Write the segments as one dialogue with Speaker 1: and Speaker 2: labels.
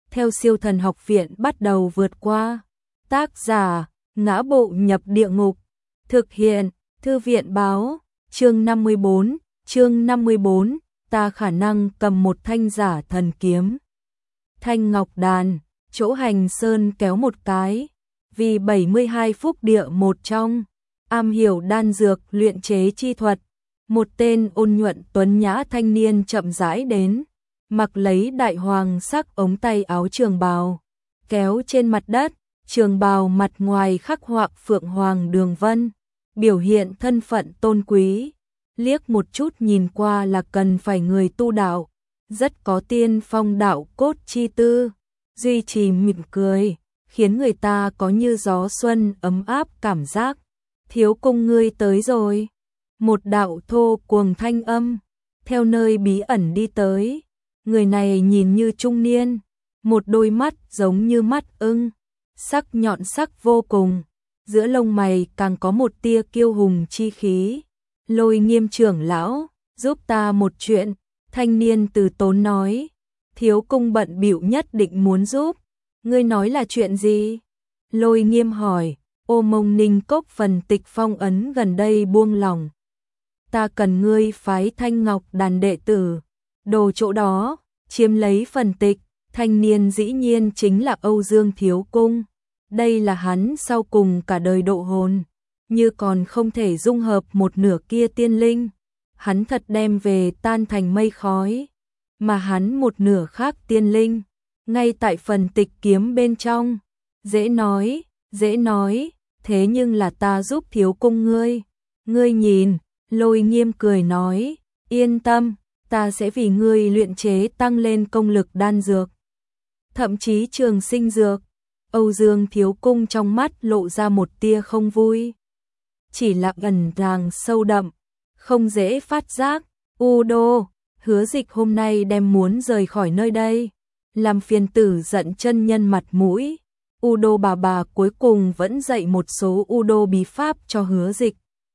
Speaker 1: theo Siêu Thần Học Viện bắt đầu vượt qua. Tác giả: Ngã Bộ Nhập Địa Ngục. Thực hiện: Thư viện báo. Chương 54, ta khả năng cầm một thanh giả thần kiếm. Thanh ngọc đàn, chỗ Hành Sơn kéo một cái, vì 72 phúc địa một trong, am hiểu đan dược luyện chế chi thuật, một tên ôn nhuận tuấn nhã thanh niên chậm rãi đến, mặc lấy đại hoàng sắc ống tay áo trường bào, kéo trên mặt đất, trường bào mặt ngoài khắc họa phượng hoàng đường vân, biểu hiện thân phận tôn quý, liếc một chút nhìn qua là cần phải người tu đạo, rất có tiên phong đạo cốt chi tư, duy trì mỉm cười, khiến người ta có như gió xuân ấm áp cảm giác. Thiếu cung ngươi tới rồi. Một đạo thô cuồng thanh âm, theo nơi bí ẩn đi tới. Người này nhìn như trung niên, một đôi mắt giống như mắt ưng, sắc nhọn sắc vô cùng, giữa lông mày càng có một tia kiêu hùng chi khí. Lôi Nghiêm trưởng lão, giúp ta một chuyện. Thanh niên từ tốn nói. Thiếu cung bận bịu nhất định muốn giúp. Ngươi nói là chuyện gì? Lôi Nghiêm hỏi. Ô Mông Ninh Cốc phần tịch phong ấn gần đây buông lỏng. Ta cần ngươi phái Thanh Ngọc đàn đệ tử đồ chỗ đó, chiếm lấy phần tịch. Thanh niên dĩ nhiên chính là Âu Dương Thiếu Cung. Đây là hắn sau cùng cả đời độ hồn, như còn không thể dung hợp một nửa kia tiên linh. Hắn thật đem về tan thành mây khói, mà hắn một nửa khác tiên linh, ngay tại phần tịch kiếm bên trong. Dễ nói, thế nhưng là ta giúp thiếu cung ngươi. Ngươi nhìn, Lôi Nghiêm cười nói, yên tâm, ta sẽ vì ngươi luyện chế tăng lên công lực đan dược, thậm chí trường sinh dược. Âu Dương Thiếu Cung trong mắt lộ ra một tia không vui, chỉ là ẩn tàng sâu đậm, không dễ phát giác. Udo, Hứa Dịch hôm nay đem muốn rời khỏi nơi đây, làm phiền tử giận chân nhân mặt mũi. Udo bà cuối cùng vẫn dạy một số Udo bí pháp cho Hứa Dịch.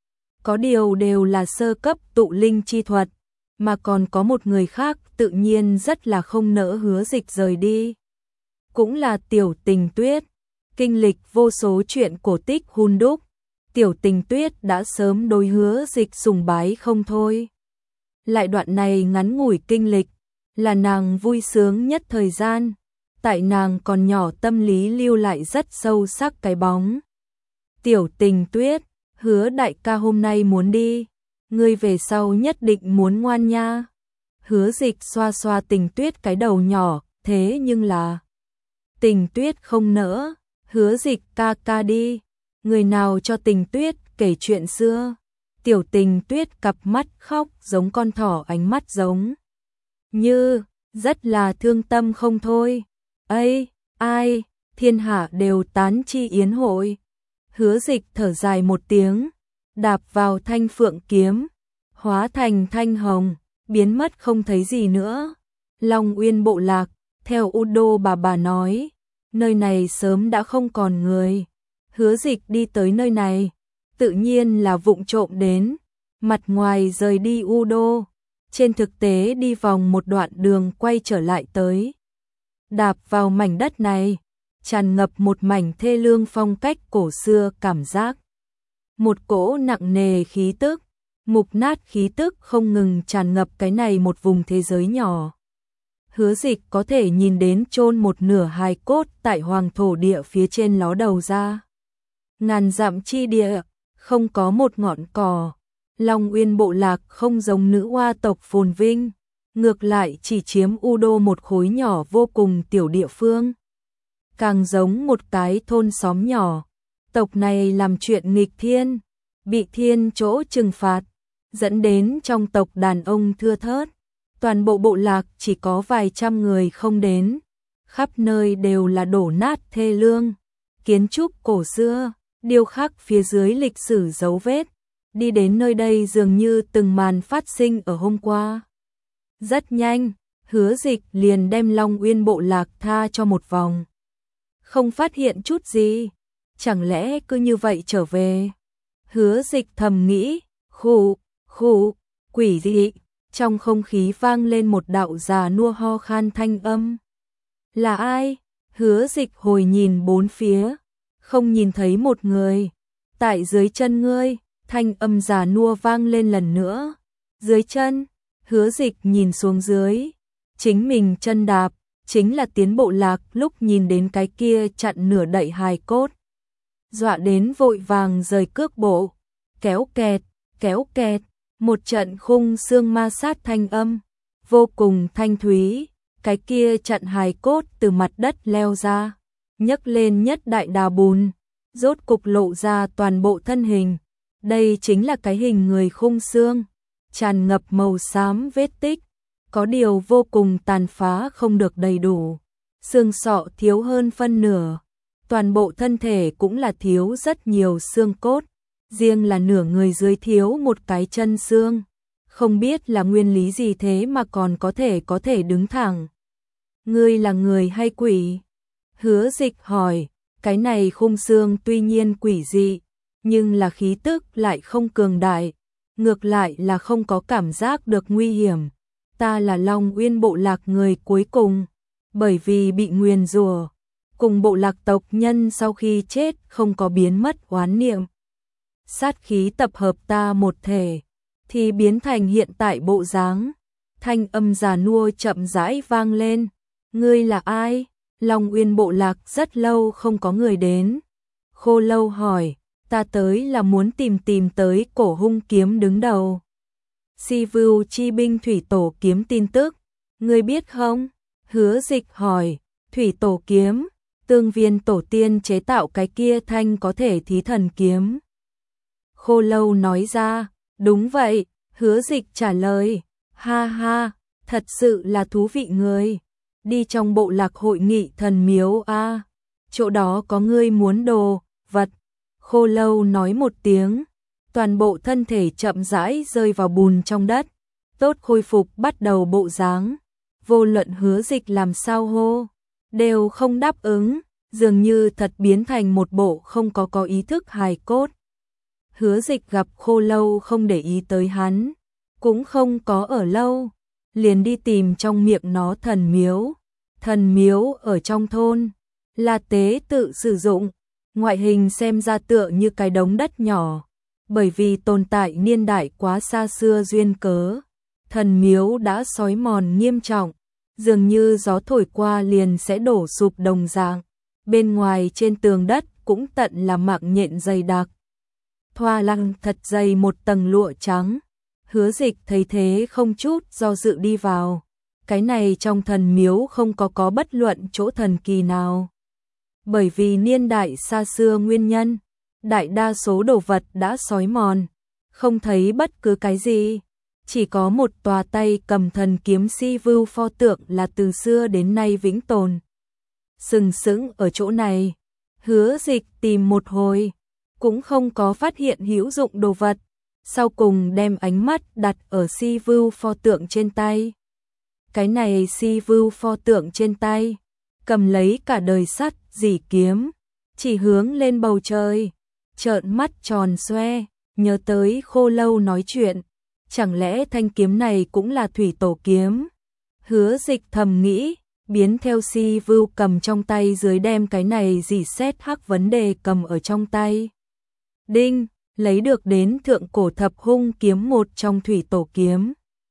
Speaker 1: Có điều đều là sơ cấp tụ linh chi thuật, mà còn có một người khác tự nhiên rất là không nỡ Hứa Dịch rời đi. Cũng là Tiểu Tình Tuyết, kinh lịch vô số chuyện cổ tích hun đúc. Tiểu Tình Tuyết đã sớm đối Hứa Dịch sùng bái không thôi. Lại đoạn này ngắn ngủi kinh lịch, là nàng vui sướng nhất thời gian. Tại nàng còn nhỏ tâm lý lưu lại rất sâu sắc cái bóng. Tiểu Tình Tuyết, Hứa đại ca hôm nay muốn đi, ngươi về sau nhất định muốn ngoan nha. Hứa Dịch xoa xoa Tình Tuyết cái đầu nhỏ, thế nhưng là Tình Tuyết không nỡ. Hứa Dịch ca đi. Người nào cho Tình Tuyết kể chuyện xưa. Tiểu Tình Tuyết cặp mắt khóc giống con thỏ, ánh mắt giống như rất là thương tâm không thôi. Ây, ai, thiên hạ đều tán chi yến hội. Hứa Dịch thở dài một tiếng, đạp vào thanh phượng kiếm, hóa thành thanh hồng, biến mất không thấy gì nữa. Long Uyên bộ lạc, theo Udo bà nói, nơi này sớm đã không còn người. Hứa Dịch đi tới nơi này, tự nhiên là vụng trộm đến, mặt ngoài rời đi Udo, trên thực tế đi vòng một đoạn đường quay trở lại tới. Đạp vào mảnh đất này, tràn ngập một mảnh thê lương phong cách cổ xưa cảm giác. Một cỗ nặng nề khí tức, mục nát khí tức không ngừng tràn ngập cái này một vùng thế giới nhỏ. Hứa Dịch có thể nhìn đến chôn một nửa hài cốt tại hoàng thổ địa phía trên ló đầu ra. Ngàn dặm chi địa, không có một ngọn cỏ. Long Uyên bộ lạc không giống nữ hoa tộc phồn vinh, ngược lại chỉ chiếm Udo một khối nhỏ vô cùng tiểu địa phương. Càng giống một cái thôn xóm nhỏ. Tộc này làm chuyện nghịch thiên, bị thiên chỗ trừng phạt, dẫn đến trong tộc đàn ông thưa thớt. Toàn bộ bộ lạc chỉ có vài trăm người không đến, khắp nơi đều là đổ nát thê lương, kiến trúc cổ xưa, điêu khắc phía dưới lịch sử dấu vết. Đi đến nơi đây dường như từng màn phát sinh ở hôm qua. Rất nhanh, Hứa Dịch liền đem Long Uyên bộ lạc tha cho một vòng. Không phát hiện chút gì, chẳng lẽ cứ như vậy trở về? Hứa Dịch thầm nghĩ, khụ, quỷ dị. Trong không khí vang lên một đạo già nua ho khan thanh âm. Là ai? Hứa Dịch hồi nhìn bốn phía, không nhìn thấy một người. Tại dưới chân ngươi, thanh âm già nua vang lên lần nữa. Dưới chân, Hứa Dịch nhìn xuống dưới, chính mình chân đạp, chính là Tiến Bộ Lạc lúc nhìn đến cái kia chặn nửa đậy hài cốt. Dọa đến vội vàng rời cước bộ, kéo kẹt, một trận khung xương ma sát thanh âm, vô cùng thanh thúy, cái kia chặn hài cốt từ mặt đất leo ra, nhấc lên nhất đại đà bùn, rốt cục lộ ra toàn bộ thân hình. Đây chính là cái hình người khung xương, tràn ngập màu xám vết tích, có điều vô cùng tàn phá không được đầy đủ. Xương sọ thiếu hơn phân nửa, toàn bộ thân thể cũng là thiếu rất nhiều xương cốt, riêng là nửa người dưới thiếu một cái chân xương. Không biết là nguyên lý gì thế mà còn có thể đứng thẳng. Ngươi là người hay quỷ? Hứa Dịch hỏi, cái này khung xương tuy nhiên quỷ dị, nhưng là khí tức lại không cường đại, ngược lại là không có cảm giác được nguy hiểm. Ta là Long Uyên bộ lạc người cuối cùng, bởi vì bị nguyền rủa, cùng bộ lạc tộc nhân sau khi chết không có biến mất oán niệm. Sát khí tập hợp ta một thể, thì biến thành hiện tại bộ dáng. Thanh âm già nua chậm rãi vang lên. Ngươi là ai? Long Uyên bộ lạc rất lâu không có người đến. Khô Lâu hỏi, ta tới là muốn tìm tới Cổ Hung kiếm đứng đầu. Si Vưu chi binh thủy tổ kiếm tin tức, ngươi biết không? Hứa Dịch hỏi, thủy tổ kiếm, Tương Viên tổ tiên chế tạo cái kia thanh có thể thí thần kiếm. Khô Lâu nói ra, đúng vậy. Hứa Dịch trả lời, ha ha, thật sự là thú vị người. Đi trong bộ lạc hội nghị thần miếu a, chỗ đó có ngươi muốn đồ vật. Khô Lâu nói một tiếng, toàn bộ thân thể chậm rãi rơi vào bùn trong đất, tốt khôi phục bắt đầu bộ dáng. Vô luận Hứa Dịch làm sao hô, đều không đáp ứng, dường như thật biến thành một bộ không có ý thức hài cốt. Hứa Dịch gặp Khô Lâu không để ý tới hắn, cũng không có ở lâu, liền đi tìm trong miệng nó thần miếu. Thần miếu ở trong thôn, là tế tự sử dụng, ngoại hình xem ra tựa như cái đống đất nhỏ, bởi vì tồn tại niên đại quá xa xưa duyên cớ. Thần miếu đã xói mòn nghiêm trọng, dường như gió thổi qua liền sẽ đổ sụp đồng dạng. Bên ngoài trên tường đất cũng tận là mạng nhện dày đặc, thoa lăng thật dày một tầng lụa trắng. Hứa Dịch thấy thế không chút do dự đi vào. Cái này trong thần miếu không có bất luận chỗ thần kỳ nào. Bởi vì niên đại xa xưa nguyên nhân, đại đa số đồ vật đã xói mòn, không thấy bất cứ cái gì. Chỉ có một tòa tay cầm thần kiếm Si Vưu pho tượng là từ xưa đến nay vĩnh tồn, sừng sững ở chỗ này. Hứa Dịch tìm một hồi, cũng không có phát hiện hữu dụng đồ vật, sau cùng đem ánh mắt đặt ở Si Vưu pho tượng trên tay. Cái này Si Vưu pho tượng trên tay, cầm lấy cả đời sắt dỉ kiếm, chỉ hướng lên bầu trời, trợn mắt tròn xoe, nhớ tới Khô Lâu nói chuyện, chẳng lẽ thanh kiếm này cũng là thủy tổ kiếm? Hứa Dịch thầm nghĩ, biến theo Si Vưu cầm trong tay dưới đem cái này dỉ xét hắc vấn đề cầm ở trong tay. Đinh, lấy được đến thượng cổ thập hung kiếm một trong thủy tổ kiếm.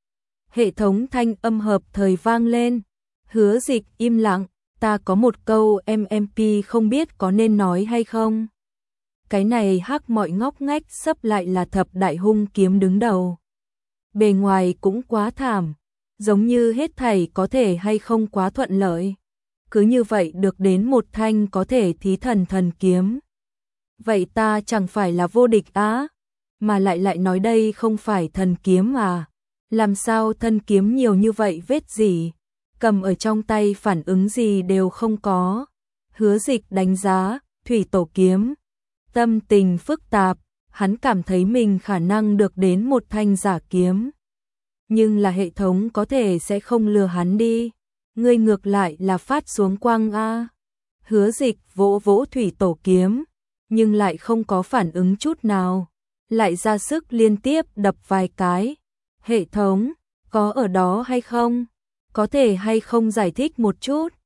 Speaker 1: Hệ thống thanh âm hợp thời vang lên. Hứa Dịch im lặng, ta có một câu MMP không biết có nên nói hay không. Cái này hắc mọi ngóc ngách sắp lại là thập đại hung kiếm đứng đầu. Bề ngoài cũng quá thảm, giống như hết thảy có thể hay không quá thuận lợi. Cứ như vậy được đến một thanh có thể thí thần thần kiếm. Vậy ta chẳng phải là vô địch á? Mà lại nói đây không phải thần kiếm à? Làm sao thân kiếm nhiều như vậy vết gì? Cầm ở trong tay phản ứng gì đều không có. Hứa Dịch đánh giá thủy tổ kiếm, tâm tình phức tạp, hắn cảm thấy mình khả năng được đến một thanh giả kiếm. Nhưng là hệ thống có thể sẽ không lừa hắn đi. Ngươi ngược lại là phát xuống quang a. Hứa Dịch vỗ vỗ thủy tổ kiếm, nhưng lại không có phản ứng chút nào, lại ra sức liên tiếp đập vài cái. Hệ thống, có ở đó hay không? Có thể hay không giải thích một chút?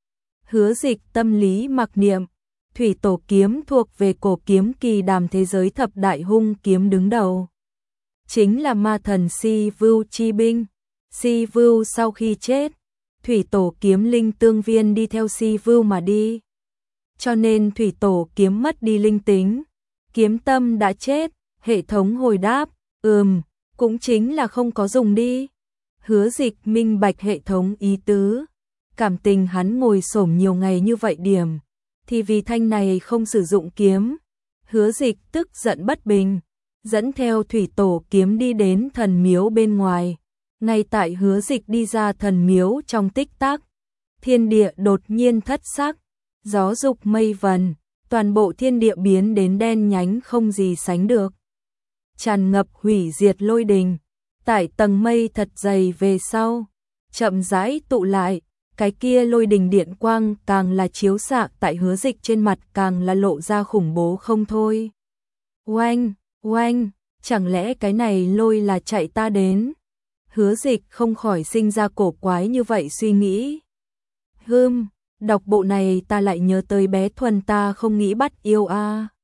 Speaker 1: Hứa Dịch tâm lý mặc niệm, thủy tổ kiếm thuộc về cổ kiếm kỳ đàm thế giới thập đại hung kiếm đứng đầu. Chính là ma thần Si Vưu chi binh. Si Vưu sau khi chết, thủy tổ kiếm linh tương viên đi theo Si Vưu mà đi. Cho nên thủy tổ kiếm mất đi linh tính. Kiếm tâm đã chết, hệ thống hồi đáp, cũng chính là không có dùng đi. Hứa Dịch minh bạch hệ thống ý tứ. Cảm tình hắn ngồi xổm nhiều ngày như vậy điểm, thì vì thanh này không sử dụng kiếm. Hứa Dịch tức giận bất bình, dẫn theo thủy tổ kiếm đi đến thần miếu bên ngoài. Ngay tại Hứa Dịch đi ra thần miếu trong tích tắc, thiên địa đột nhiên thất sắc, gió dục mây vần, toàn bộ thiên địa biến đến đen nhánh không gì sánh được. Tràn ngập hủy diệt lôi đình, tại tầng mây thật dày về sau, chậm rãi tụ lại, cái kia lôi đình điện quang càng là chiếu xạ tại Hứa Dịch trên mặt càng là lộ ra khủng bố không thôi. Oanh, oanh, chẳng lẽ cái này lôi là chạy ta đến? Hứa Dịch không khỏi sinh ra cổ quái như vậy suy nghĩ. Đọc bộ này ta lại nhớ tới bé Thuần ta không nghĩ bắt yêu a.